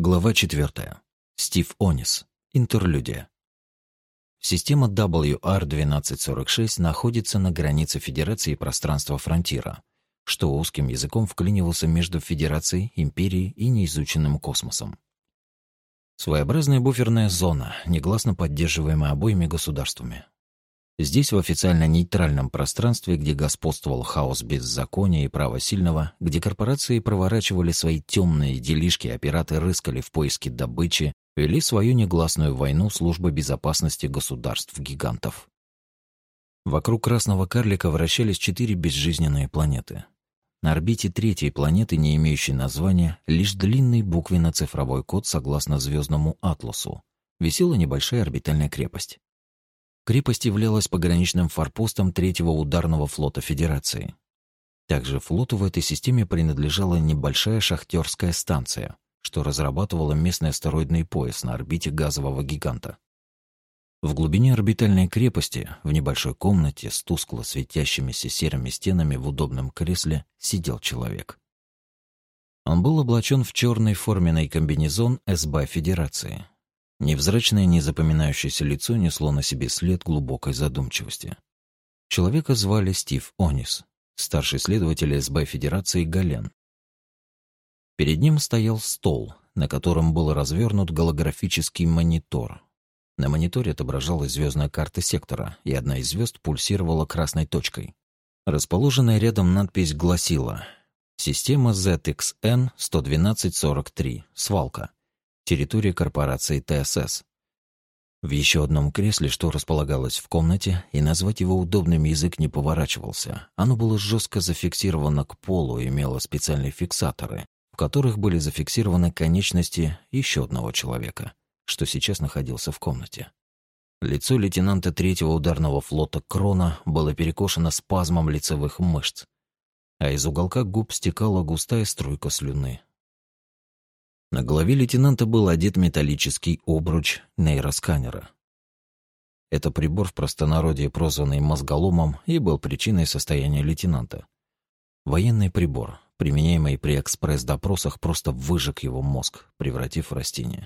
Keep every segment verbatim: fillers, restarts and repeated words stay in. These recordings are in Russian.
Глава четвертая. Стив Онис. Интерлюдия. Система дабл ю ар двенадцать сорок шесть находится на границе Федерации и пространства Фронтира, что узким языком вклинивался между Федерацией, Империей и неизученным космосом. Своеобразная буферная зона, негласно поддерживаемая обоими государствами. Здесь, в официально нейтральном пространстве, где господствовал хаос беззакония и права сильного, где корпорации проворачивали свои темные делишки, а пираты рыскали в поиске добычи, вели свою негласную войну службы безопасности государств-гигантов. Вокруг красного карлика вращались четыре безжизненные планеты. На орбите третьей планеты, не имеющей названия, лишь длинный буквенно-цифровой код согласно звездному атласу, висела небольшая орбитальная крепость. Крепость являлась пограничным форпостом третьего ударного флота Федерации. Также флоту в этой системе принадлежала небольшая шахтерская станция, что разрабатывала местный астероидный пояс на орбите газового гиганта. В глубине орбитальной крепости, в небольшой комнате с тускло светящимися серыми стенами в удобном кресле, сидел человек. Он был облачен в черный форменный комбинезон эс бэ Федерации. Невзрачное, незапоминающееся лицо несло на себе след глубокой задумчивости. Человека звали Стив Онис, старший следователь эс бэ Федерации Гален. Перед ним стоял стол, на котором был развернут голографический монитор. На мониторе отображалась звездная карта сектора, и одна из звезд пульсировала красной точкой. Расположенная рядом надпись гласила: «Система зет икс эн сто двенадцать сорок три. Свалка. Территория корпорации тэ эс эс». В еще одном кресле, что располагалось в комнате, и назвать его удобным язык не поворачивался. Оно было жестко зафиксировано к полу и имело специальные фиксаторы, в которых были зафиксированы конечности еще одного человека, что сейчас находился в комнате. Лицо лейтенанта третьего ударного флота Крона было перекошено спазмом лицевых мышц, а из уголка губ стекала густая струйка слюны. На голове лейтенанта был одет металлический обруч нейросканера. Это прибор, в простонародье прозванный мозголомом, и был причиной состояния лейтенанта. Военный прибор, применяемый при экспресс-допросах, просто выжег его мозг, превратив в растение.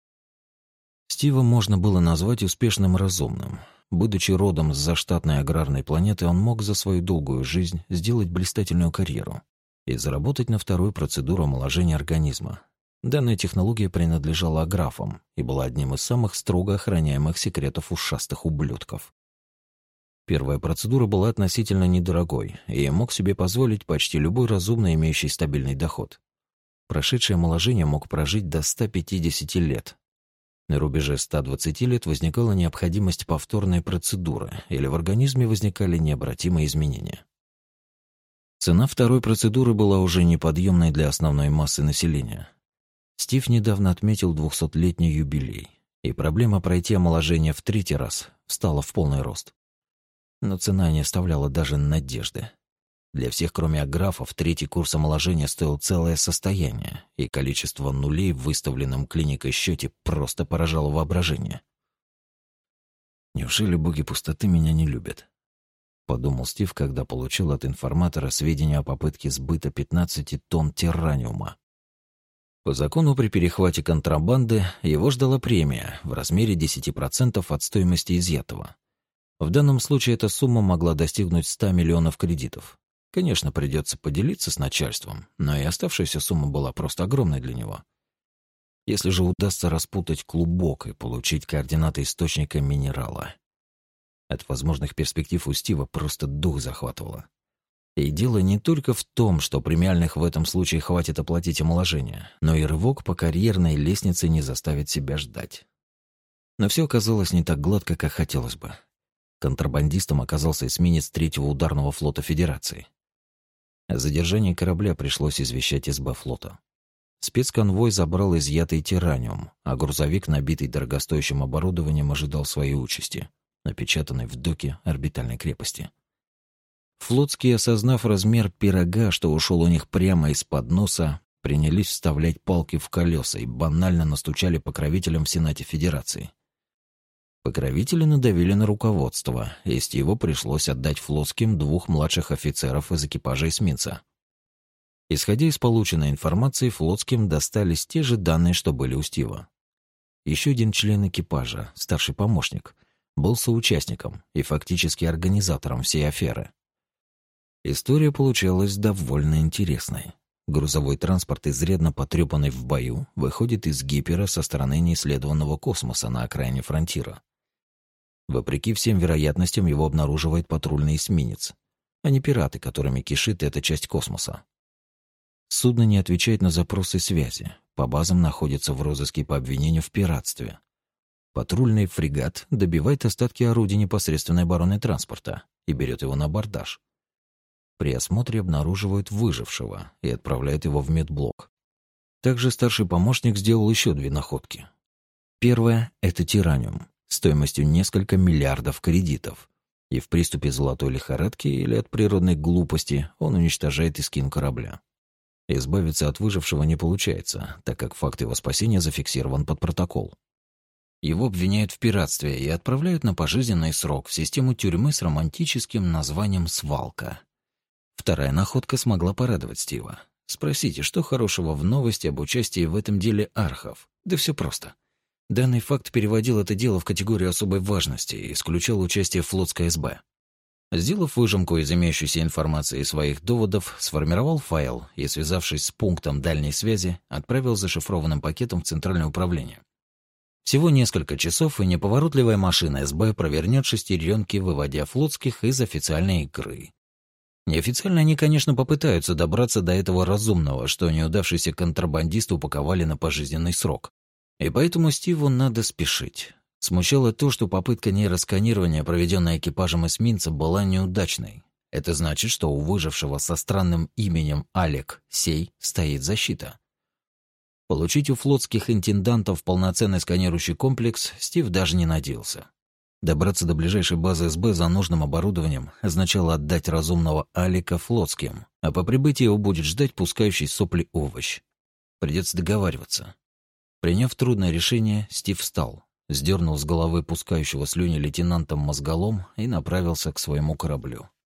Стива можно было назвать успешным разумным. Будучи родом с заштатной аграрной планеты, он мог за свою долгую жизнь сделать блистательную карьеру и заработать на вторую процедуру омоложения организма. Данная технология принадлежала аграфам и была одним из самых строго охраняемых секретов ушастых ублюдков. Первая процедура была относительно недорогой, и мог себе позволить почти любой разумно имеющий стабильный доход. Прошедший омоложение мог прожить до ста пятидесяти лет. На рубеже ста двадцати лет возникала необходимость повторной процедуры, или в организме возникали необратимые изменения. Цена второй процедуры была уже неподъемной для основной массы населения. Стив недавно отметил двухсотлетний юбилей, и проблема пройти омоложение в третий раз встала в полный рост. Но цена не оставляла даже надежды. Для всех, кроме аграфов, третий курс омоложения стоил целое состояние, и количество нулей в выставленном клиникой счете просто поражало воображение. «Неужели боги пустоты меня не любят?» — подумал Стив, когда получил от информатора сведения о попытке сбыта пятнадцати тонн тираниума. По закону, при перехвате контрабанды его ждала премия в размере десяти процентов от стоимости изъятого. В данном случае эта сумма могла достигнуть ста миллионов кредитов. Конечно, придется поделиться с начальством, но и оставшаяся сумма была просто огромной для него. Если же удастся распутать клубок и получить координаты источника минерала. От возможных перспектив у Стива просто дух захватывало. И дело не только в том, что премиальных в этом случае хватит оплатить омоложение, но и рывок по карьерной лестнице не заставит себя ждать. Но все оказалось не так гладко, как хотелось бы. Контрабандистом оказался эсминец третьего ударного флота Федерации. О задержании корабля пришлось извещать эс бэ флота. Спецконвой забрал изъятый тираниум, а грузовик, набитый дорогостоящим оборудованием, ожидал своей участи, напечатанной в доке орбитальной крепости. Флотские, осознав размер пирога, что ушел у них прямо из-под носа, принялись вставлять палки в колеса и банально настучали покровителям в Сенате Федерации. Покровители надавили на руководство, и Стиву пришлось отдать флотским двух младших офицеров из экипажа эсминца. Исходя из полученной информации, флотским достались те же данные, что были у Стива. Еще один член экипажа, старший помощник, был соучастником и фактически организатором всей аферы. История получалась довольно интересной. Грузовой транспорт, изрядно потрепанный в бою, выходит из гипера со стороны неисследованного космоса на окраине фронтира. Вопреки всем вероятностям, его обнаруживает патрульный эсминец, а не пираты, которыми кишит эта часть космоса. Судно не отвечает на запросы связи, по базам находится в розыске по обвинению в пиратстве. Патрульный фрегат добивает остатки орудий непосредственной обороны транспорта и берет его на абордаж. При осмотре обнаруживают выжившего и отправляют его в медблок. Также старший помощник сделал еще две находки. Первая — это тираниум, стоимостью несколько миллиардов кредитов. И в приступе золотой лихорадки или от природной глупости он уничтожает эскин корабля. Избавиться от выжившего не получается, так как факт его спасения зафиксирован под протокол. Его обвиняют в пиратстве и отправляют на пожизненный срок в систему тюрьмы с романтическим названием «Свалка». Вторая находка смогла порадовать Стива. Спросите, что хорошего в новости об участии в этом деле архов? Да все просто. Данный факт переводил это дело в категорию особой важности и исключал участие флотской эс бэ. Сделав выжимку из имеющейся информации и своих доводов, сформировал файл и, связавшись с пунктом дальней связи, отправил зашифрованным пакетом в Центральное управление. Всего несколько часов, и неповоротливая машина эс бэ провернет шестеренки, выводя флотских из официальной игры. Неофициально они, конечно, попытаются добраться до этого разумного, что неудавшийся контрабандист упаковали на пожизненный срок. И поэтому Стиву надо спешить. Смущало то, что попытка нейросканирования, проведенная экипажем эсминца, была неудачной. Это значит, что у выжившего со странным именем Алек Сей стоит защита. Получить у флотских интендантов полноценный сканирующий комплекс Стив даже не надеялся. Добраться до ближайшей базы эс бэ за нужным оборудованием означало отдать разумного Алика флотским, а по прибытии его будет ждать пускающий сопли овощ. Придется договариваться. Приняв трудное решение, Стив встал, сдернул с головы пускающего слюни лейтенантом мозголом и направился к своему кораблю.